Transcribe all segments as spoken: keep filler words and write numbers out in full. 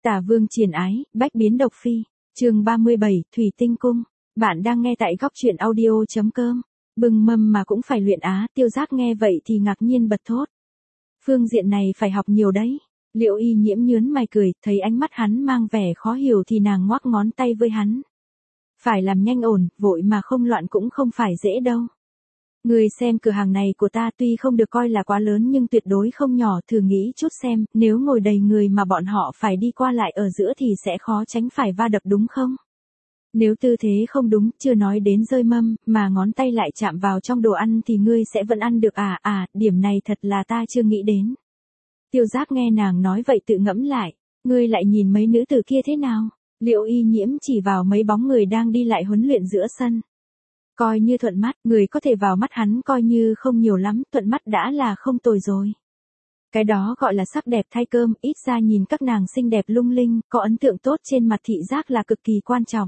Tả Vương Triền Ái, Bách Biến Độc Phi, chương ba mươi bảy, Thủy Tinh Cung. Bạn đang nghe tại góc truyện audio.com. Bừng mâm mà cũng phải luyện á, Tiêu Giác nghe vậy thì ngạc nhiên bật thốt. Phương diện này phải học nhiều đấy. Liệu Y Nhiễm nhớn mày cười, thấy ánh mắt hắn mang vẻ khó hiểu thì nàng ngoắc ngón tay với hắn. Phải làm nhanh ổn, vội mà không loạn cũng không phải dễ đâu. Người xem cửa hàng này của ta tuy không được coi là quá lớn nhưng tuyệt đối không nhỏ, thử nghĩ chút xem, nếu ngồi đầy người mà bọn họ phải đi qua lại ở giữa thì sẽ khó tránh phải va đập đúng không? Nếu tư thế không đúng, chưa nói đến rơi mâm, mà ngón tay lại chạm vào trong đồ ăn thì ngươi sẽ vẫn ăn được à, à, điểm này thật là ta chưa nghĩ đến. Tiêu Giác nghe nàng nói vậy tự ngẫm lại, ngươi lại nhìn mấy nữ tử kia thế nào? Liệu Y Nhiễm chỉ vào mấy bóng người đang đi lại huấn luyện giữa sân. Coi như thuận mắt, người có thể vào mắt hắn coi như không nhiều lắm, thuận mắt đã là không tồi rồi. Cái đó gọi là sắc đẹp thay cơm, ít ra nhìn các nàng xinh đẹp lung linh, có ấn tượng tốt trên mặt thị giác là cực kỳ quan trọng.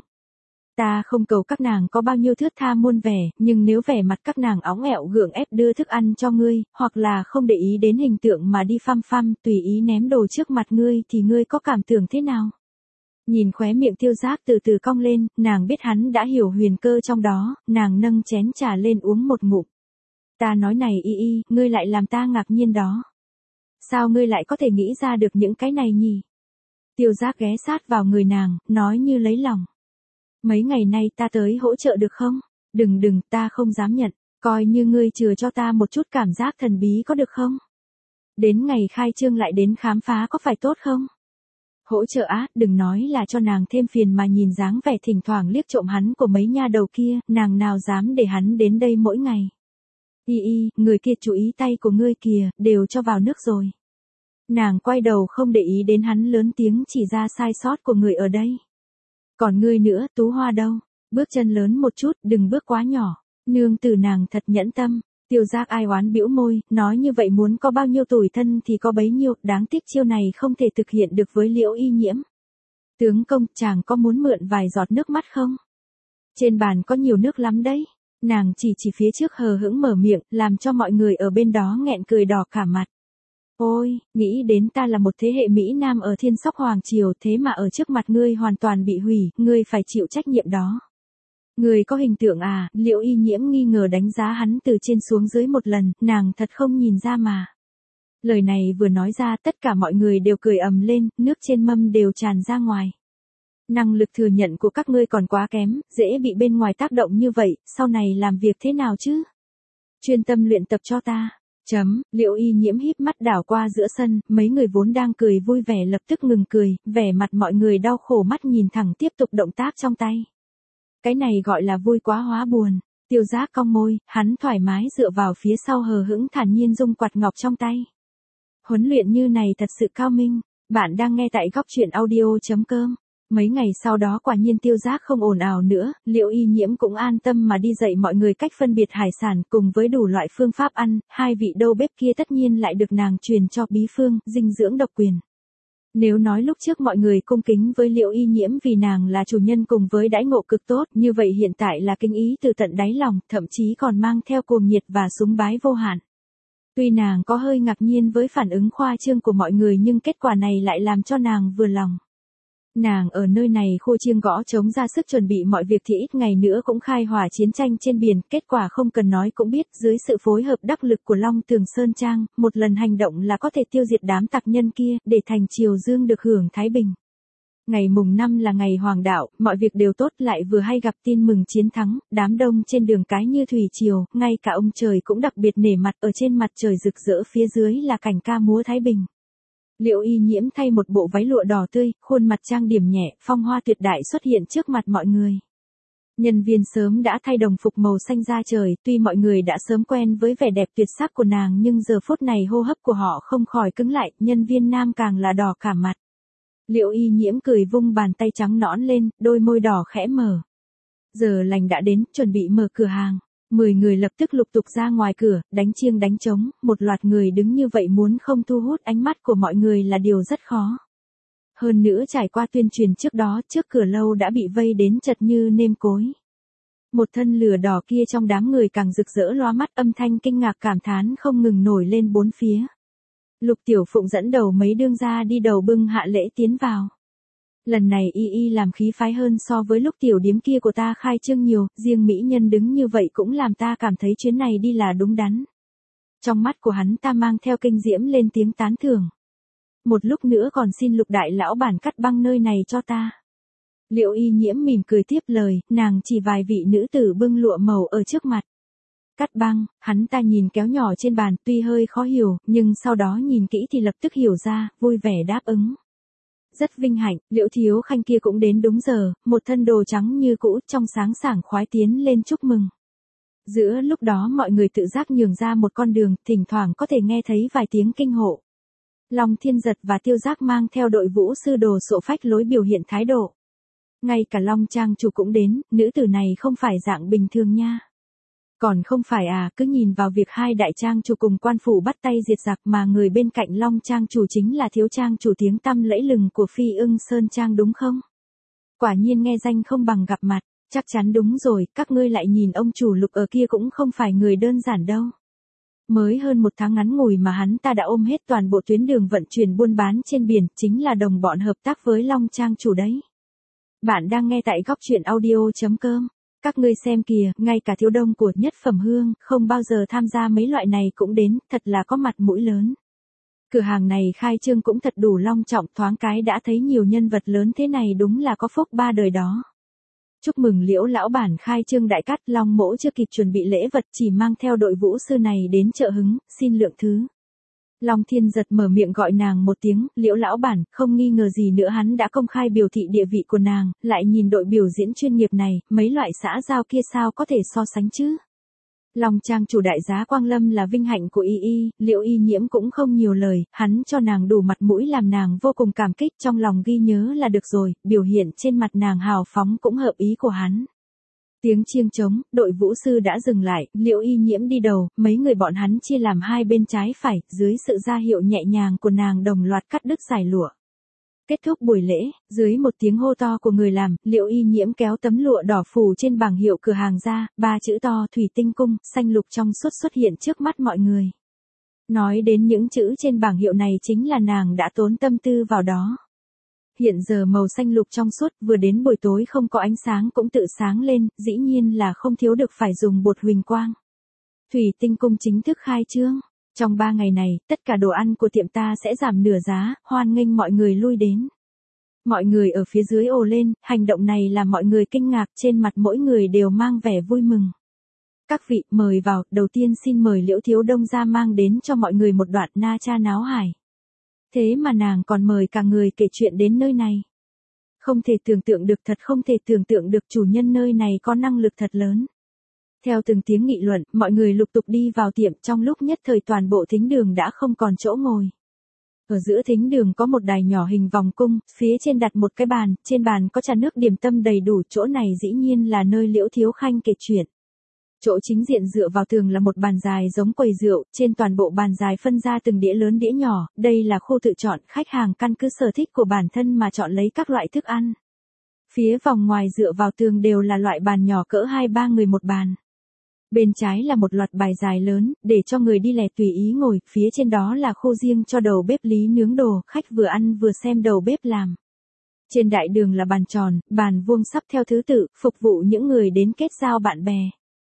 Ta không cầu các nàng có bao nhiêu thướt tha muôn vẻ, nhưng nếu vẻ mặt các nàng óng ẹo gượng ép đưa thức ăn cho ngươi, hoặc là không để ý đến hình tượng mà đi phăm phăm, tùy ý ném đồ trước mặt ngươi thì ngươi có cảm tưởng thế nào? Nhìn khóe miệng Tiêu Giác từ từ cong lên, nàng biết hắn đã hiểu huyền cơ trong đó, nàng nâng chén trà lên uống một ngụm. Ta nói này Y Y, ngươi lại làm ta ngạc nhiên đó. Sao ngươi lại có thể nghĩ ra được những cái này nhỉ? Tiêu Giác ghé sát vào người nàng, nói như lấy lòng. Mấy ngày nay ta tới hỗ trợ được không? Đừng đừng, ta không dám nhận, coi như ngươi chừa cho ta một chút cảm giác thần bí có được không? Đến ngày khai trương lại đến khám phá có phải tốt không? Hỗ trợ á, đừng nói là cho nàng thêm phiền mà nhìn dáng vẻ thỉnh thoảng liếc trộm hắn của mấy nha đầu kia, nàng nào dám để hắn đến đây mỗi ngày. Y Y, người kia chú ý tay của ngươi kìa, đều cho vào nước rồi. Nàng quay đầu không để ý đến hắn lớn tiếng chỉ ra sai sót của người ở đây. Còn ngươi nữa, Tú Hoa đâu? Bước chân lớn một chút, đừng bước quá nhỏ. Nương tử nàng thật nhẫn tâm. Tiêu Giác ai oán bĩu môi, nói như vậy muốn có bao nhiêu tủi thân thì có bấy nhiêu, đáng tiếc chiêu này không thể thực hiện được với Liễu Y Nhiễm. Tướng công, chàng có muốn mượn vài giọt nước mắt không? Trên bàn có nhiều nước lắm đấy. Nàng chỉ chỉ phía trước hờ hững mở miệng, làm cho mọi người ở bên đó nghẹn cười đỏ cả mặt. Ôi, nghĩ đến ta là một thế hệ Mỹ Nam ở Thiên Sóc Hoàng Triều, thế mà ở trước mặt ngươi hoàn toàn bị hủy, ngươi phải chịu trách nhiệm đó. Người có hình tượng à? Liễu Y Nhiễm nghi ngờ đánh giá hắn từ trên xuống dưới một lần, nàng thật không nhìn ra mà. Lời này vừa nói ra tất cả mọi người đều cười ầm lên, nước trên mâm đều tràn ra ngoài. Năng lực thừa nhận của các ngươi còn quá kém, dễ bị bên ngoài tác động như vậy, sau này làm việc thế nào chứ? Chuyên tâm luyện tập cho ta. Chấm, Liễu Y Nhiễm híp mắt đảo qua giữa sân, mấy người vốn đang cười vui vẻ lập tức ngừng cười, vẻ mặt mọi người đau khổ mắt nhìn thẳng tiếp tục động tác trong tay. Cái này gọi là vui quá hóa buồn. Tiêu Giác cong môi, hắn thoải mái dựa vào phía sau hờ hững thản nhiên dung quạt ngọc trong tay. Huấn luyện như này thật sự cao minh. Bạn đang nghe tại góc truyện audio.com. Mấy ngày sau đó quả nhiên Tiêu Giác không ồn ào nữa, Liễu Y Nhiễm cũng an tâm mà đi dạy mọi người cách phân biệt hải sản cùng với đủ loại phương pháp ăn, hai vị đầu bếp kia tất nhiên lại được nàng truyền cho bí phương, dinh dưỡng độc quyền. Nếu nói lúc trước mọi người cung kính với Liễu Y Nhiễm vì nàng là chủ nhân cùng với đãi ngộ cực tốt, như vậy hiện tại là kính ý từ tận đáy lòng, thậm chí còn mang theo cuồng nhiệt và súng bái vô hạn. Tuy nàng có hơi ngạc nhiên với phản ứng khoa trương của mọi người nhưng kết quả này lại làm cho nàng vừa lòng. Nàng ở nơi này khô chiêng gõ trống ra sức chuẩn bị mọi việc thì ít ngày nữa cũng khai hỏa chiến tranh trên biển, kết quả không cần nói cũng biết, dưới sự phối hợp đắc lực của Long Tường Sơn Trang, một lần hành động là có thể tiêu diệt đám tặc nhân kia, để thành Triều Dương được hưởng thái bình. Ngày mùng năm là ngày hoàng đạo, mọi việc đều tốt lại vừa hay gặp tin mừng chiến thắng, đám đông trên đường cái như thủy triều, ngay cả ông trời cũng đặc biệt nể mặt, ở trên mặt trời rực rỡ phía dưới là cảnh ca múa thái bình. Liễu Y Nhiễm thay một bộ váy lụa đỏ tươi, khuôn mặt trang điểm nhẹ, phong hoa tuyệt đại xuất hiện trước mặt mọi người. Nhân viên sớm đã thay đồng phục màu xanh da trời, tuy mọi người đã sớm quen với vẻ đẹp tuyệt sắc của nàng nhưng giờ phút này hô hấp của họ không khỏi cứng lại, nhân viên nam càng là đỏ cả mặt. Liễu Y Nhiễm cười vung bàn tay trắng nõn lên, đôi môi đỏ khẽ mở. Giờ lành đã đến, chuẩn bị mở cửa hàng. Mười người lập tức lục tục ra ngoài cửa, đánh chiêng đánh trống, một loạt người đứng như vậy muốn không thu hút ánh mắt của mọi người là điều rất khó. Hơn nữa trải qua tuyên truyền trước đó, trước cửa lâu đã bị vây đến chật như nêm cối. Một thân lửa đỏ kia trong đám người càng rực rỡ loa mắt, âm thanh kinh ngạc cảm thán không ngừng nổi lên bốn phía. Lục Tiểu Phụng dẫn đầu mấy đương gia đi đầu bưng hạ lễ tiến vào. Lần này y y làm khí phái hơn so với lúc tiểu điếm kia của ta khai trương nhiều, riêng mỹ nhân đứng như vậy cũng làm ta cảm thấy chuyến này đi là đúng đắn. Trong mắt của hắn ta mang theo kinh diễm lên tiếng tán thưởng. Một lúc nữa còn xin Lục đại lão bản cắt băng nơi này cho ta. Liễu Y Nhiễm mỉm cười tiếp lời, nàng chỉ vài vị nữ tử bưng lụa màu ở trước mặt. Cắt băng, hắn ta nhìn kéo nhỏ trên bàn, tuy hơi khó hiểu, nhưng sau đó nhìn kỹ thì lập tức hiểu ra, vui vẻ đáp ứng. Rất vinh hạnh, Liễu Thiếu Khanh kia cũng đến đúng giờ, một thân đồ trắng như cũ, trong sáng sảng khoái tiến lên chúc mừng. Giữa lúc đó mọi người tự giác nhường ra một con đường, thỉnh thoảng có thể nghe thấy vài tiếng kinh hộ. Long Thiên Giật và Tiêu Giác mang theo đội vũ sư đồ sộ phách lối biểu hiện thái độ. Ngay cả Long Trang chủ cũng đến, nữ tử này không phải dạng bình thường nha. Còn không phải à, cứ nhìn vào việc hai đại trang chủ cùng quan phủ bắt tay diệt giặc mà người bên cạnh Long Trang chủ chính là thiếu trang chủ tiếng tăm lẫy lừng của Phi Ưng Sơn Trang đúng không? Quả nhiên nghe danh không bằng gặp mặt, chắc chắn đúng rồi, các ngươi lại nhìn ông chủ Lục ở kia cũng không phải người đơn giản đâu. Mới hơn một tháng ngắn ngủi mà hắn ta đã ôm hết toàn bộ tuyến đường vận chuyển buôn bán trên biển, chính là đồng bọn hợp tác với Long Trang chủ đấy. Bạn đang nghe tại góc truyện audio.com. Các ngươi xem kìa, ngay cả thiếu đông của Nhất Phẩm Hương, không bao giờ tham gia mấy loại này cũng đến, thật là có mặt mũi lớn. Cửa hàng này khai trương cũng thật đủ long trọng, thoáng cái đã thấy nhiều nhân vật lớn thế này đúng là có phúc ba đời đó. Chúc mừng Liễu lão bản khai trương đại cát, Long mỗ chưa kịp chuẩn bị lễ vật chỉ mang theo đội vũ sư này đến chợ hứng, xin lượng thứ. Long Thiên Giật mở miệng gọi nàng một tiếng, Liễu lão bản, không nghi ngờ gì nữa hắn đã công khai biểu thị địa vị của nàng, lại nhìn đội biểu diễn chuyên nghiệp này, mấy loại xã giao kia sao có thể so sánh chứ. Long Trang chủ đại giá Quang Lâm là vinh hạnh của Y Y, Liễu Y Nhiễm cũng không nhiều lời, hắn cho nàng đủ mặt mũi làm nàng vô cùng cảm kích, trong lòng ghi nhớ là được rồi, biểu hiện trên mặt nàng hào phóng cũng hợp ý của hắn. Tiếng chiêng trống, đội vũ sư đã dừng lại, Liễu Y Nhiễm đi đầu, mấy người bọn hắn chia làm hai bên trái phải, dưới sự ra hiệu nhẹ nhàng của nàng đồng loạt cắt đứt giải lụa. Kết thúc buổi lễ, dưới một tiếng hô to của người làm, Liễu Y Nhiễm kéo tấm lụa đỏ phủ trên bảng hiệu cửa hàng ra, ba chữ to Thủy Tinh Cung, xanh lục trong suốt xuất hiện trước mắt mọi người. Nói đến những chữ trên bảng hiệu này chính là nàng đã tốn tâm tư vào đó. Hiện giờ màu xanh lục trong suốt, vừa đến buổi tối không có ánh sáng cũng tự sáng lên, dĩ nhiên là không thiếu được phải dùng bột huỳnh quang. Thủy Tinh Cung chính thức khai trương. Trong ba ngày này, tất cả đồ ăn của tiệm ta sẽ giảm nửa giá, hoan nghênh mọi người lui đến. Mọi người ở phía dưới ồ lên, hành động này làm mọi người kinh ngạc, trên mặt mỗi người đều mang vẻ vui mừng. Các vị, mời vào, đầu tiên xin mời Liễu Thiếu Đông ra mang đến cho mọi người một đoạn na cha náo hải. Thế mà nàng còn mời cả người kể chuyện đến nơi này. Không thể tưởng tượng được, thật không thể tưởng tượng được, chủ nhân nơi này có năng lực thật lớn. Theo từng tiếng nghị luận, mọi người lục tục đi vào tiệm, trong lúc nhất thời toàn bộ thính đường đã không còn chỗ ngồi. Ở giữa thính đường có một đài nhỏ hình vòng cung, phía trên đặt một cái bàn, trên bàn có trà nước điểm tâm đầy đủ, chỗ này dĩ nhiên là nơi Liễu Thiếu Khanh kể chuyện. Chỗ chính diện dựa vào tường là một bàn dài giống quầy rượu, trên toàn bộ bàn dài phân ra từng đĩa lớn đĩa nhỏ, đây là khu tự chọn, khách hàng căn cứ sở thích của bản thân mà chọn lấy các loại thức ăn. Phía vòng ngoài dựa vào tường đều là loại bàn nhỏ cỡ hai ba người một bàn. Bên trái là một loạt bài dài lớn, để cho người đi lẻ tùy ý ngồi, phía trên đó là khu riêng cho đầu bếp lý nướng đồ, khách vừa ăn vừa xem đầu bếp làm. Trên đại đường là bàn tròn, bàn vuông sắp theo thứ tự, phục vụ những người đến kết giao bạn bè.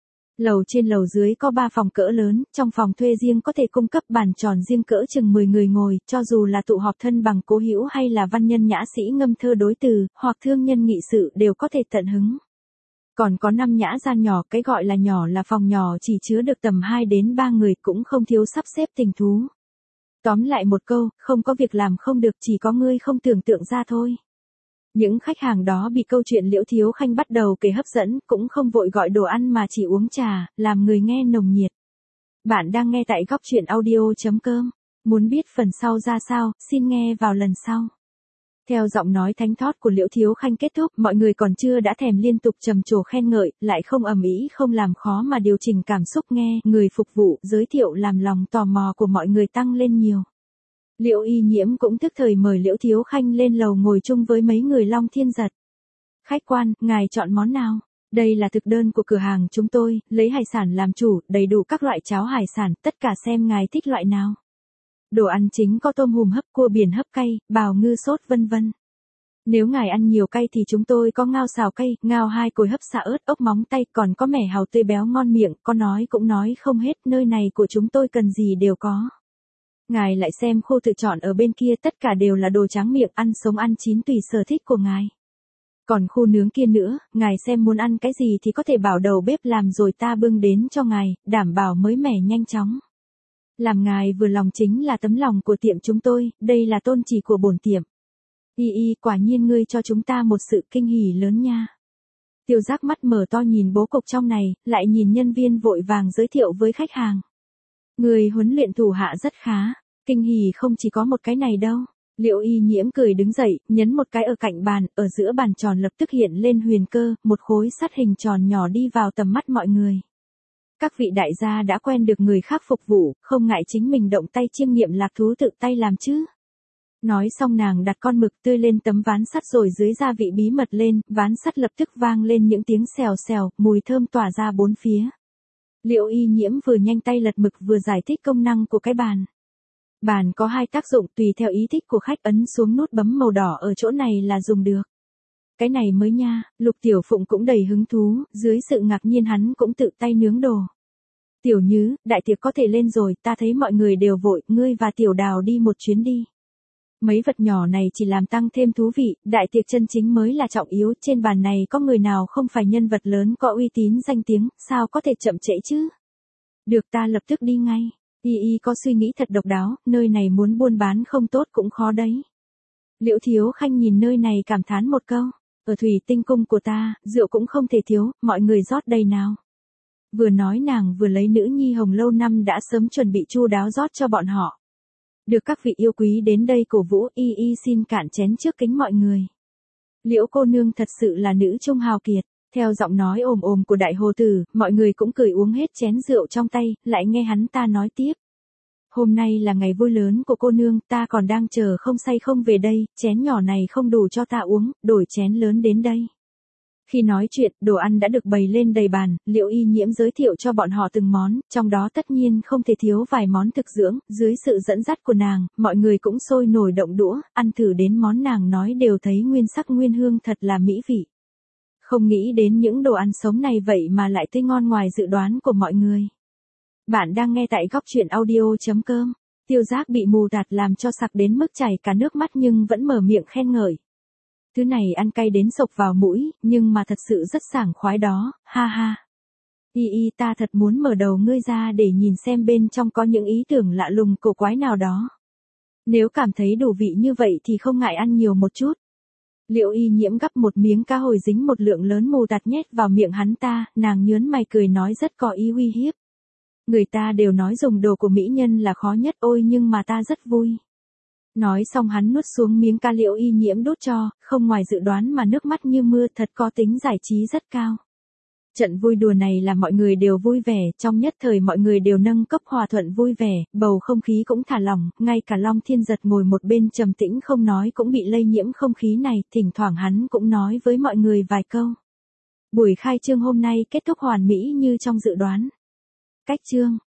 Lầu trên lầu dưới có ba phòng cỡ lớn, trong phòng thuê riêng có thể cung cấp bàn tròn riêng cỡ chừng mười người ngồi, cho dù là tụ họp thân bằng cố hữu hay là văn nhân nhã sĩ ngâm thơ đối từ, hoặc thương nhân nghị sự đều có thể tận hứng. Còn có năm nhã gian nhỏ, cái gọi là nhỏ là phòng nhỏ chỉ chứa được tầm hai đến ba người, cũng không thiếu sắp xếp tình thú. Tóm lại một câu, không có việc làm không được, chỉ có ngươi không tưởng tượng ra thôi. Những khách hàng đó bị câu chuyện Liễu Thiếu Khanh bắt đầu kể hấp dẫn, cũng không vội gọi đồ ăn mà chỉ uống trà, làm người nghe nồng nhiệt. Bạn đang nghe tại góc truyện audio.com. Muốn biết phần sau ra sao, xin nghe vào lần sau. Theo giọng nói thánh thót của Liễu Thiếu Khanh kết thúc, mọi người còn chưa đã thèm liên tục trầm trồ khen ngợi, lại không ầm ĩ không làm khó mà điều chỉnh cảm xúc nghe, người phục vụ, giới thiệu làm lòng tò mò của mọi người tăng lên nhiều. Liễu Y Nhiễm cũng tức thời mời Liễu Thiếu Khanh lên lầu ngồi chung với mấy người Long Thiên Giật. Khách quan, ngài chọn món nào? Đây là thực đơn của cửa hàng chúng tôi, lấy hải sản làm chủ, đầy đủ các loại cháo hải sản, tất cả xem ngài thích loại nào. Đồ ăn chính có tôm hùm hấp, cua biển hấp cay, bào ngư sốt vân vân. Nếu ngài ăn nhiều cay thì chúng tôi có ngao xào cay, ngao hai cồi hấp xả ớt, ốc móng tay, còn có mẻ hàu tươi béo ngon miệng, có nói cũng nói không hết, nơi này của chúng tôi cần gì đều có. Ngài lại xem khu tự chọn ở bên kia, tất cả đều là đồ tráng miệng, ăn sống ăn chín tùy sở thích của ngài. Còn khu nướng kia nữa, ngài xem muốn ăn cái gì thì có thể bảo đầu bếp làm rồi ta bưng đến cho ngài, đảm bảo mới mẻ nhanh chóng. Làm ngài vừa lòng chính là tấm lòng của tiệm chúng tôi, đây là tôn chỉ của bổn tiệm. Y y, quả nhiên ngươi cho chúng ta một sự kinh hỉ lớn nha. Tiêu Giác mắt mở to nhìn bố cục trong này, lại nhìn nhân viên vội vàng giới thiệu với khách hàng. Người huấn luyện thủ hạ rất khá, kinh hỉ không chỉ có một cái này đâu. Liệu Y Nhiễm cười đứng dậy, nhấn một cái ở cạnh bàn, ở giữa bàn tròn lập tức hiện lên huyền cơ, một khối sắt hình tròn nhỏ đi vào tầm mắt mọi người. Các vị đại gia đã quen được người khác phục vụ, không ngại chính mình động tay chiêm nghiệm lạc thú tự tay làm chứ. Nói xong nàng đặt con mực tươi lên tấm ván sắt rồi dưới gia vị bí mật lên, ván sắt lập tức vang lên những tiếng xèo xèo, mùi thơm tỏa ra bốn phía. Liệu Y Nhiễm vừa nhanh tay lật mực vừa giải thích công năng của cái bàn. Bàn có hai tác dụng tùy theo ý thích của khách, ấn xuống nút bấm màu đỏ ở chỗ này là dùng được. Cái này mới nha, Lục Tiểu Phụng cũng đầy hứng thú, dưới sự ngạc nhiên hắn cũng tự tay nướng đồ. Tiểu Nhứ, đại tiệc có thể lên rồi, ta thấy mọi người đều vội, ngươi và Tiểu Đào đi một chuyến đi. Mấy vật nhỏ này chỉ làm tăng thêm thú vị, đại tiệc chân chính mới là trọng yếu, trên bàn này có người nào không phải nhân vật lớn có uy tín danh tiếng, sao có thể chậm trễ chứ? Được, ta lập tức đi ngay. Y Y có suy nghĩ thật độc đáo, nơi này muốn buôn bán không tốt cũng khó đấy. Liễu Thiếu Khanh nhìn nơi này cảm thán một câu, ở Thủy Tinh Cung của ta, rượu cũng không thể thiếu, mọi người rót đầy nào. Vừa nói nàng vừa lấy nữ nhi hồng lâu năm đã sớm chuẩn bị chu đáo rót cho bọn họ. Được các vị yêu quý đến đây cổ vũ, Y Y xin cạn chén trước kính mọi người. Liễu cô nương thật sự là nữ trung hào kiệt. Theo giọng nói ồm ồm của đại hồ tử, mọi người cũng cười uống hết chén rượu trong tay, lại nghe hắn ta nói tiếp. Hôm nay là ngày vui lớn của cô nương, ta còn đang chờ không say không về đây, chén nhỏ này không đủ cho ta uống, đổi chén lớn đến đây. Khi nói chuyện, đồ ăn đã được bày lên đầy bàn, Liễu Y Nhiễm giới thiệu cho bọn họ từng món, trong đó tất nhiên không thể thiếu vài món thực dưỡng, dưới sự dẫn dắt của nàng, mọi người cũng sôi nổi động đũa, ăn thử đến món nàng nói đều thấy nguyên sắc nguyên hương thật là mỹ vị. Không nghĩ đến những đồ ăn sống này vậy mà lại tươi ngon ngoài dự đoán của mọi người. Bạn đang nghe tại góc truyện audio chấm com. Tiêu Giác bị mù tạt làm cho sặc đến mức chảy cả nước mắt nhưng vẫn mở miệng khen ngợi. Thứ này ăn cay đến sộc vào mũi, nhưng mà thật sự rất sảng khoái đó, ha ha. Y Y, ta thật muốn mở đầu ngươi ra để nhìn xem bên trong có những ý tưởng lạ lùng cổ quái nào đó. Nếu cảm thấy đủ vị như vậy thì không ngại ăn nhiều một chút. Liễu Y Nhiễm gắp một miếng cá hồi dính một lượng lớn mù tạt nhét vào miệng hắn ta, nàng nhớn mày cười nói rất có ý uy hiếp. Người ta đều nói dùng đồ của mỹ nhân là khó nhất, ôi nhưng mà ta rất vui. Nói xong hắn nuốt xuống miếng cá Liễu Y Nhiễm đút cho, không ngoài dự đoán mà nước mắt như mưa, thật có tính giải trí rất cao. Trận vui đùa này là mọi người đều vui vẻ, trong nhất thời mọi người đều nâng cốc hòa thuận vui vẻ, bầu không khí cũng thả lỏng, ngay cả Long Thiên Giật ngồi một bên trầm tĩnh không nói cũng bị lây nhiễm không khí này, thỉnh thoảng hắn cũng nói với mọi người vài câu. Buổi khai trương hôm nay kết thúc hoàn mỹ như trong dự đoán. Cách chương